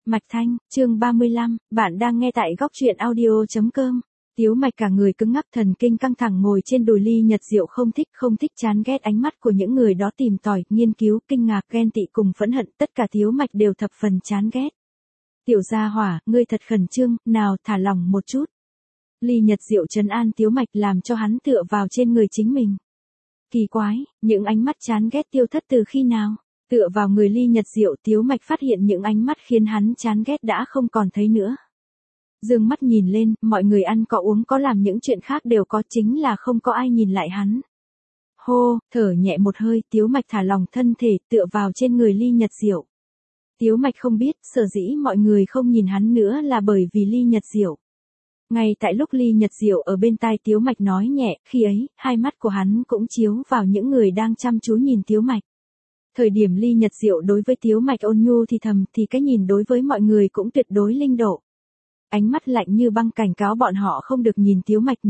Mạch Thanh, chương 35, bạn đang nghe tại góc truyện audio.com. Tiếu Mạch cả người cứng ngắc, thần kinh căng thẳng ngồi trên đùi ly nhật rượu, không thích chán ghét ánh mắt của những người đó tìm tòi, nghiên cứu, kinh ngạc, ghen tị cùng phẫn hận, tất cả Tiếu Mạch đều thập phần chán ghét. Tiểu gia hỏa, ngươi thật khẩn trương, nào thả lỏng một chút. Ly nhật rượu trấn an Tiếu Mạch, làm cho hắn tựa vào trên người chính mình. Kỳ quái, những ánh mắt chán ghét tiêu thất từ khi nào? Tựa vào người ly nhật rượu, Tiếu Mạch phát hiện những ánh mắt khiến hắn chán ghét đã không còn thấy nữa. Dương mắt nhìn lên, mọi người ăn có uống có làm những chuyện khác đều có, chính là không có ai nhìn lại hắn. Hô, thở nhẹ một hơi, Tiếu Mạch thả lỏng thân thể, tựa vào trên người ly nhật rượu. Tiếu Mạch không biết, sở dĩ mọi người không nhìn hắn nữa là bởi vì ly nhật rượu. Ngay tại lúc ly nhật rượu ở bên tai Tiếu Mạch nói nhẹ, khi ấy, hai mắt của hắn cũng chiếu vào những người đang chăm chú nhìn Tiếu Mạch. Thời điểm ly nhật rượu đối với Tiếu Mạch ôn nhu thì thầm, thì cái nhìn đối với mọi người cũng tuyệt đối linh độ. Ánh mắt lạnh như băng cảnh cáo bọn họ không được nhìn Tiếu Mạch,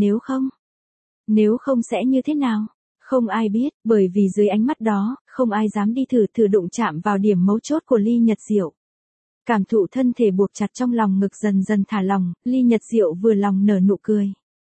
nếu không sẽ như thế nào? Không ai biết, bởi vì dưới ánh mắt đó, không ai dám đi thử đụng chạm vào điểm mấu chốt của ly nhật rượu. Cảm thụ thân thể buộc chặt trong lòng ngực dần dần thả lòng, ly nhật rượu vừa lòng nở nụ cười.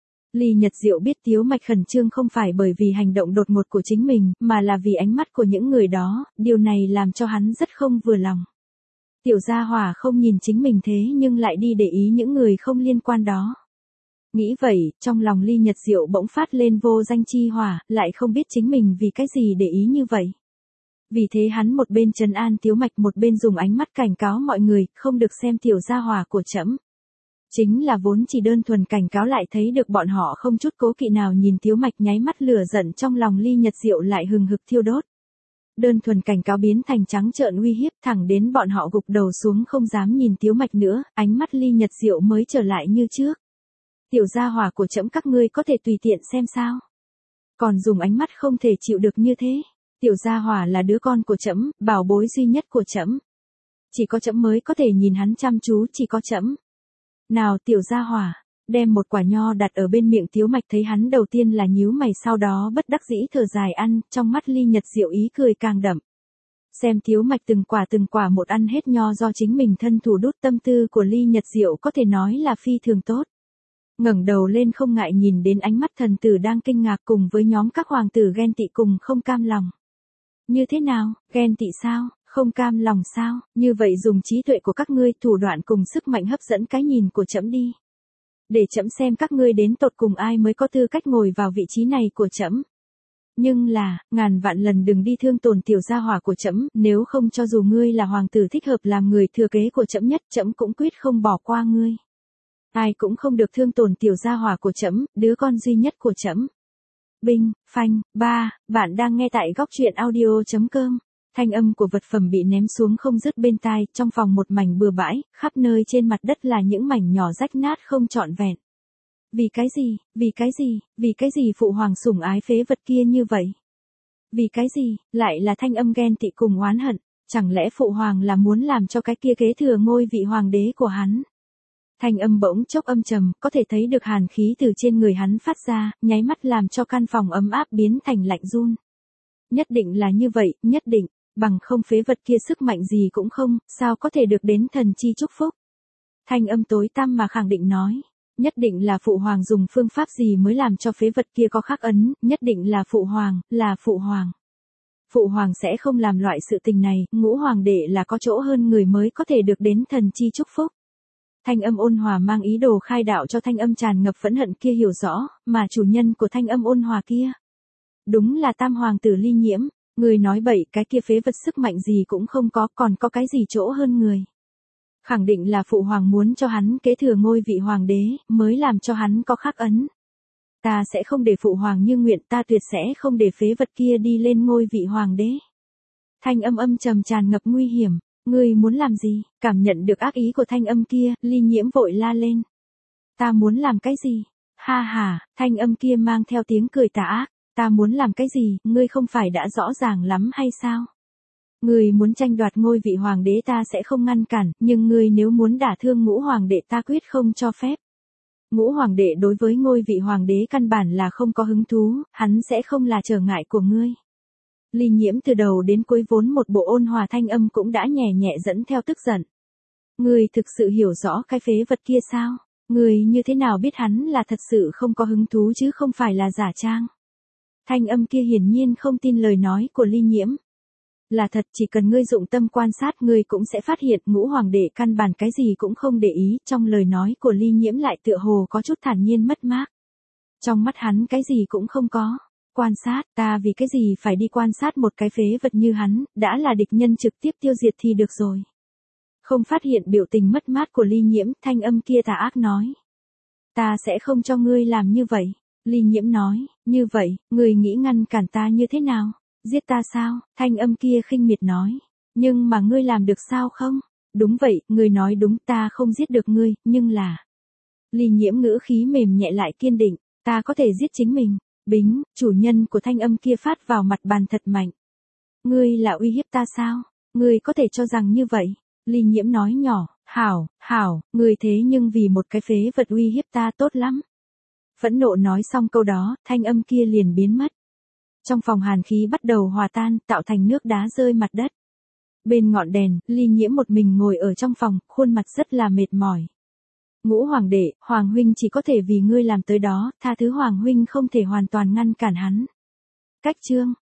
Ly nhật rượu biết Tiếu Mạch khẩn trương không phải bởi vì hành động đột ngột của chính mình, mà là vì ánh mắt của những người đó, điều này làm cho hắn rất không vừa lòng. Tiểu gia hỏa không nhìn chính mình thế nhưng lại đi để ý những người không liên quan đó. Nghĩ vậy, trong lòng ly nhật rượu bỗng phát lên vô danh chi hỏa, lại không biết chính mình vì cái gì để ý như vậy. Vì thế hắn một bên trấn an Tiếu Mạch, một bên dùng ánh mắt cảnh cáo mọi người, không được xem tiểu gia hỏa của trẫm. Chính là vốn chỉ đơn thuần cảnh cáo lại thấy được bọn họ không chút cố kỵ nào nhìn Tiếu Mạch, nháy mắt lửa giận trong lòng ly nhật rượu lại hừng hực thiêu đốt. Đơn thuần cảnh cáo biến thành trắng trợn uy hiếp, thẳng đến bọn họ gục đầu xuống không dám nhìn Tiếu Mạch nữa, ánh mắt ly nhật rượu mới trở lại như trước. Tiểu gia hỏa của trẫm các ngươi có thể tùy tiện xem sao? Còn dùng ánh mắt không thể chịu được như thế. Tiểu gia hỏa là đứa con của trẫm, bảo bối duy nhất của trẫm. Chỉ có trẫm mới có thể nhìn hắn chăm chú, chỉ có trẫm. Nào tiểu gia hỏa, đem một quả nho đặt ở bên miệng Tiếu Mạch, thấy hắn đầu tiên là nhíu mày, sau đó bất đắc dĩ thở dài ăn, trong mắt ly nhật rượu ý cười càng đậm. Xem Tiếu Mạch từng quả một ăn hết nho do chính mình thân thủ đút, tâm tư của ly nhật rượu có thể nói là phi thường tốt. Ngẩng đầu lên không ngại nhìn đến ánh mắt thần tử đang kinh ngạc cùng với nhóm các hoàng tử ghen tị cùng không cam lòng. Như thế nào, ghen tị sao, không cam lòng sao, như vậy dùng trí tuệ của các ngươi, thủ đoạn cùng sức mạnh hấp dẫn cái nhìn của trẫm đi. Để trẫm xem các ngươi đến tột cùng ai mới có tư cách ngồi vào vị trí này của trẫm. Nhưng là, ngàn vạn lần đừng đi thương tổn tiểu gia hỏa của trẫm, nếu không cho dù ngươi là hoàng tử thích hợp làm người thừa kế của trẫm nhất, trẫm cũng quyết không bỏ qua ngươi. Ai cũng không được thương tổn tiểu gia hỏa của trẫm, đứa con duy nhất của trẫm. Binh, phanh, bạn đang nghe tại góc truyện audio.com. Thanh âm của vật phẩm bị ném xuống không dứt bên tai, trong phòng một mảnh bừa bãi, khắp nơi trên mặt đất là những mảnh nhỏ rách nát không trọn vẹn. Vì cái gì phụ hoàng sủng ái phế vật kia như vậy? Vì cái gì, lại là thanh âm ghen tị cùng oán hận, chẳng lẽ phụ hoàng là muốn làm cho cái kia kế thừa ngôi vị hoàng đế của hắn? Thanh âm bỗng chốc âm trầm, có thể thấy được hàn khí từ trên người hắn phát ra, nháy mắt làm cho căn phòng ấm áp biến thành lạnh run. Nhất định là như vậy, nhất định, bằng không phế vật kia sức mạnh gì cũng không, sao có thể được đến thần chi chúc phúc. Thanh âm tối tăm mà khẳng định nói, nhất định là phụ hoàng dùng phương pháp gì mới làm cho phế vật kia có khắc ấn, nhất định là phụ hoàng, Phụ hoàng sẽ không làm loại sự tình này, ngũ hoàng đệ là có chỗ hơn người mới có thể được đến thần chi chúc phúc. Thanh âm ôn hòa mang ý đồ khai đạo cho thanh âm tràn ngập phẫn hận kia hiểu rõ, mà chủ nhân của thanh âm ôn hòa kia. Đúng là tam hoàng tử Ly Nhiễm, người nói bậy, cái kia phế vật sức mạnh gì cũng không có, còn có cái gì chỗ hơn người. Khẳng định là phụ hoàng muốn cho hắn kế thừa ngôi vị hoàng đế, mới làm cho hắn có khắc ấn. Ta sẽ không để phụ hoàng như nguyện, ta tuyệt sẽ không để phế vật kia đi lên ngôi vị hoàng đế. Thanh âm trầm tràn ngập nguy hiểm. Ngươi muốn làm gì? Cảm nhận được ác ý của thanh âm kia, Ly Nhiễm vội la lên. Ta muốn làm cái gì? Ha ha, thanh âm kia mang theo tiếng cười tà ác. Ta muốn làm cái gì, ngươi không phải đã rõ ràng lắm hay sao? Ngươi muốn tranh đoạt ngôi vị hoàng đế ta sẽ không ngăn cản, nhưng ngươi nếu muốn đả thương ngũ hoàng đệ ta quyết không cho phép. Ngũ hoàng đệ đối với ngôi vị hoàng đế căn bản là không có hứng thú, hắn sẽ không là trở ngại của ngươi. Ly Nhiễm từ đầu đến cuối vốn một bộ ôn hòa thanh âm cũng đã nhẹ nhẹ dẫn theo tức giận. Ngươi thực sự hiểu rõ cái phế vật kia sao? Ngươi như thế nào biết hắn là thật sự không có hứng thú chứ không phải là giả trang? Thanh âm kia hiển nhiên không tin lời nói của Ly Nhiễm. Là thật, chỉ cần ngươi dụng tâm quan sát ngươi cũng sẽ phát hiện Ngũ Hoàng đệ căn bản cái gì cũng không để ý, trong lời nói của Ly Nhiễm lại tựa hồ có chút thản nhiên mất mát. Trong mắt hắn cái gì cũng không có. Quan sát, ta vì cái gì phải đi quan sát một cái phế vật như hắn, đã là địch nhân trực tiếp tiêu diệt thì được rồi. Không phát hiện biểu tình mất mát của Ly Nhiễm, thanh âm kia tà ác nói. Ta sẽ không cho ngươi làm như vậy. Ly Nhiễm nói, như vậy, ngươi nghĩ ngăn cản ta như thế nào? Giết ta sao? Thanh âm kia khinh miệt nói. Nhưng mà ngươi làm được sao không? Đúng vậy, ngươi nói đúng, ta không giết được ngươi, nhưng là... Ly Nhiễm ngữ khí mềm nhẹ lại kiên định, ta có thể giết chính mình. Bính, chủ nhân của thanh âm kia phát vào mặt bàn thật mạnh. Ngươi là uy hiếp ta sao? Ngươi có thể cho rằng như vậy? Ly Nhiễm nói nhỏ, hảo, ngươi thế nhưng vì một cái phế vật uy hiếp ta tốt lắm. Phẫn nộ nói xong câu đó, thanh âm kia liền biến mất. Trong phòng hàn khí bắt đầu hòa tan, tạo thành nước đá rơi mặt đất. Bên ngọn đèn, Ly Nhiễm một mình ngồi ở trong phòng, khuôn mặt rất là mệt mỏi. Ngũ Hoàng đệ, Hoàng huynh chỉ có thể vì ngươi làm tới đó, tha thứ Hoàng huynh không thể hoàn toàn ngăn cản hắn. Cách chương